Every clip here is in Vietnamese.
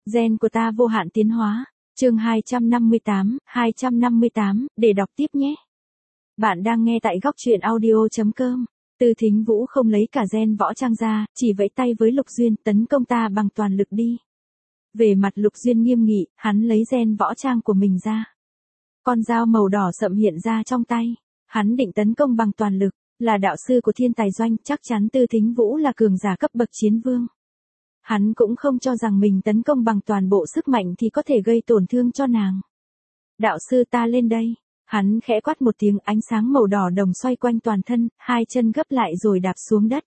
Gen của ta vô hạn tiến hóa. Chương 258, để đọc tiếp nhé. Bạn đang nghe tại góc truyện audio.com. Từ Thính Vũ không lấy cả gen võ trang ra, chỉ vẫy tay với Lục Duyên, tấn công ta bằng toàn lực đi. Về mặt Lục Duyên nghiêm nghị, hắn lấy gen võ trang của mình ra. Con dao màu đỏ sậm hiện ra trong tay. Hắn định tấn công bằng toàn lực, là đạo sư của Thiên Tài Doanh, chắc chắn Từ Thính Vũ là cường giả cấp bậc chiến vương. Hắn cũng không cho rằng mình tấn công bằng toàn bộ sức mạnh thì có thể gây tổn thương cho nàng. Đạo sư ta lên đây. Hắn khẽ quát một tiếng, ánh sáng màu đỏ đồng xoay quanh toàn thân, hai chân gấp lại rồi đạp xuống đất.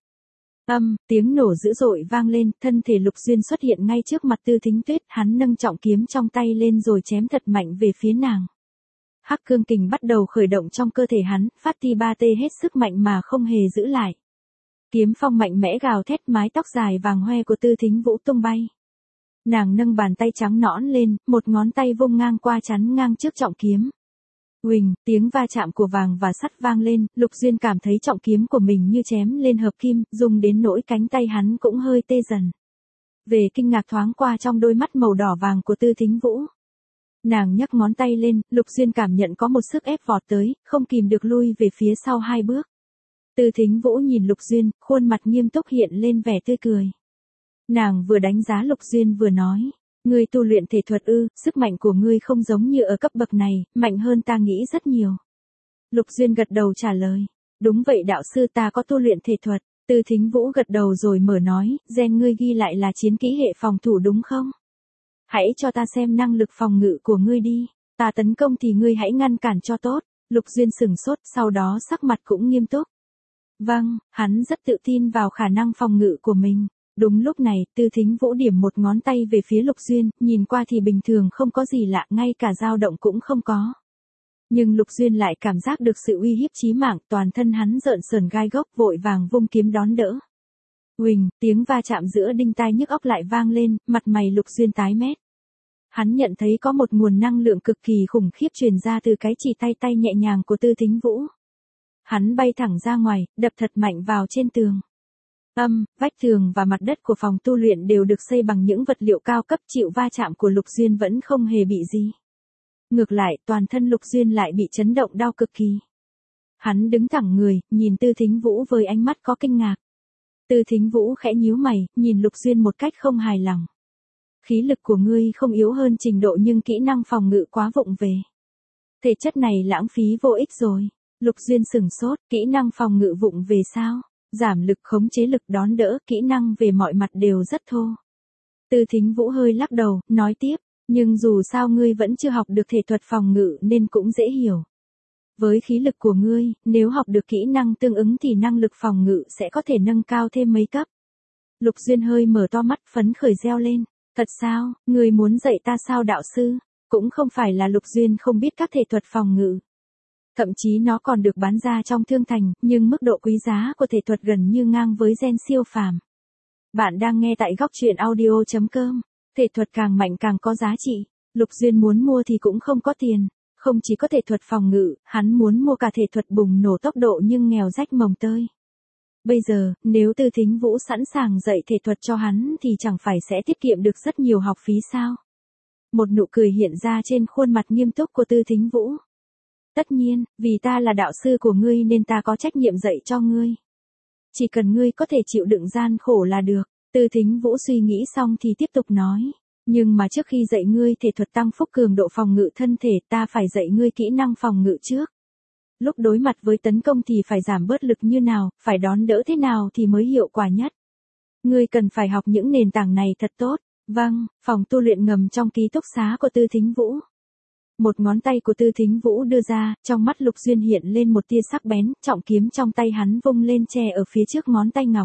Tiếng nổ dữ dội vang lên, thân thể Lục Duyên xuất hiện ngay trước mặt Tư Thính Tuyết, hắn nâng trọng kiếm trong tay lên rồi chém thật mạnh về phía nàng. Hắc cương kình bắt đầu khởi động trong cơ thể hắn, phát ti ba tê hết sức mạnh mà không hề giữ lại. Kiếm phong mạnh mẽ gào thét, mái tóc dài vàng hoe của Tư Thính Vũ tung bay. Nàng nâng bàn tay trắng nõn lên, một ngón tay vung ngang qua chắn ngang trước trọng kiếm. Huỳnh, tiếng va chạm của vàng và sắt vang lên, Lục Duyên cảm thấy trọng kiếm của mình như chém lên hợp kim, dùng đến nỗi cánh tay hắn cũng hơi tê dần. Về kinh ngạc thoáng qua trong đôi mắt màu đỏ vàng của Tư Thính Vũ. Nàng nhấc ngón tay lên, Lục Duyên cảm nhận có một sức ép vọt tới, không kìm được lui về phía sau hai bước. Tư Thính Vũ nhìn Lục Duyên, khuôn mặt nghiêm túc hiện lên vẻ tươi cười. Nàng vừa đánh giá Lục Duyên vừa nói, ngươi tu luyện thể thuật ư, sức mạnh của ngươi không giống như ở cấp bậc này, mạnh hơn ta nghĩ rất nhiều. Lục Duyên gật đầu trả lời, đúng vậy đạo sư, ta có tu luyện thể thuật. Tư Thính Vũ gật đầu rồi mở nói, gen ngươi ghi lại là chiến kỹ hệ phòng thủ đúng không? Hãy cho ta xem năng lực phòng ngự của ngươi đi, ta tấn công thì ngươi hãy ngăn cản cho tốt. Lục Duyên sừng sốt, sau đó sắc mặt cũng nghiêm túc. Vâng, hắn rất tự tin vào khả năng phòng ngự của mình. Đúng lúc này, Tư Thính Vũ điểm một ngón tay về phía Lục Duyên, nhìn qua thì bình thường không có gì lạ, ngay cả dao động cũng không có. Nhưng Lục Duyên lại cảm giác được sự uy hiếp chí mạng, toàn thân hắn rợn sờn gai góc, vội vàng vung kiếm đón đỡ. Huỳnh, tiếng va chạm giữa đinh tai nhức óc lại vang lên, mặt mày Lục Duyên tái mét. Hắn nhận thấy có một nguồn năng lượng cực kỳ khủng khiếp truyền ra từ cái chỉ tay nhẹ nhàng của Tư Thính Vũ. Hắn bay thẳng ra ngoài, đập thật mạnh vào trên tường. Vách tường và mặt đất của phòng tu luyện đều được xây bằng những vật liệu cao cấp, chịu va chạm của Lục Duyên vẫn không hề bị gì. Ngược lại, toàn thân Lục Duyên lại bị chấn động đau cực kỳ. Hắn đứng thẳng người, nhìn Tư Thính Vũ với ánh mắt có kinh ngạc. Tư Thính Vũ khẽ nhíu mày, nhìn Lục Duyên một cách không hài lòng. Khí lực của ngươi không yếu hơn trình độ nhưng kỹ năng phòng ngự quá vụng về. Thể chất này lãng phí vô ích rồi. Lục Duyên sửng sốt, kỹ năng phòng ngự vụng về sao? Giảm lực, khống chế lực, đón đỡ, kỹ năng về mọi mặt đều rất thô. Tư Thính Vũ hơi lắc đầu, nói tiếp, nhưng dù sao ngươi vẫn chưa học được thể thuật phòng ngự nên cũng dễ hiểu. Với khí lực của ngươi, nếu học được kỹ năng tương ứng thì năng lực phòng ngự sẽ có thể nâng cao thêm mấy cấp. Lục Duyên hơi mở to mắt, phấn khởi reo lên, thật sao, ngươi muốn dạy ta sao đạo sư? Cũng không phải là Lục Duyên không biết các thể thuật phòng ngự. Thậm chí nó còn được bán ra trong thương thành, nhưng mức độ quý giá của thể thuật gần như ngang với gen siêu phàm. Bạn đang nghe tại góc truyện audio.com. Thể thuật càng mạnh càng có giá trị. Lục Duyên muốn mua thì cũng không có tiền. Không chỉ có thể thuật phòng ngự, hắn muốn mua cả thể thuật bùng nổ tốc độ nhưng nghèo rách mồng tơi. Bây giờ, nếu Tư Thính Vũ sẵn sàng dạy thể thuật cho hắn thì chẳng phải sẽ tiết kiệm được rất nhiều học phí sao? Một nụ cười hiện ra trên khuôn mặt nghiêm túc của Tư Thính Vũ. Tất nhiên, vì ta là đạo sư của ngươi nên ta có trách nhiệm dạy cho ngươi. Chỉ cần ngươi có thể chịu đựng gian khổ là được. Tư Thính Vũ suy nghĩ xong thì tiếp tục nói. Nhưng mà trước khi dạy ngươi thể thuật tăng phúc cường độ phòng ngự thân thể, ta phải dạy ngươi kỹ năng phòng ngự trước. Lúc đối mặt với tấn công thì phải giảm bớt lực như nào, phải đón đỡ thế nào thì mới hiệu quả nhất. Ngươi cần phải học những nền tảng này thật tốt. Vâng, phòng tu luyện ngầm trong ký túc xá của Tư Thính Vũ. Một ngón tay của Tư Thính Vũ đưa ra, trong mắt Lục Duyên hiện lên một tia sắc bén, trọng kiếm trong tay hắn vung lên che ở phía trước ngón tay ngọc.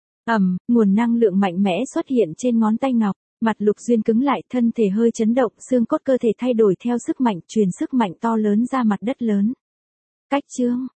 Nguồn năng lượng mạnh mẽ xuất hiện trên ngón tay ngọc, mặt Lục Duyên cứng lại, thân thể hơi chấn động, xương cốt cơ thể thay đổi theo sức mạnh, truyền sức mạnh to lớn ra mặt đất lớn. Cách chương,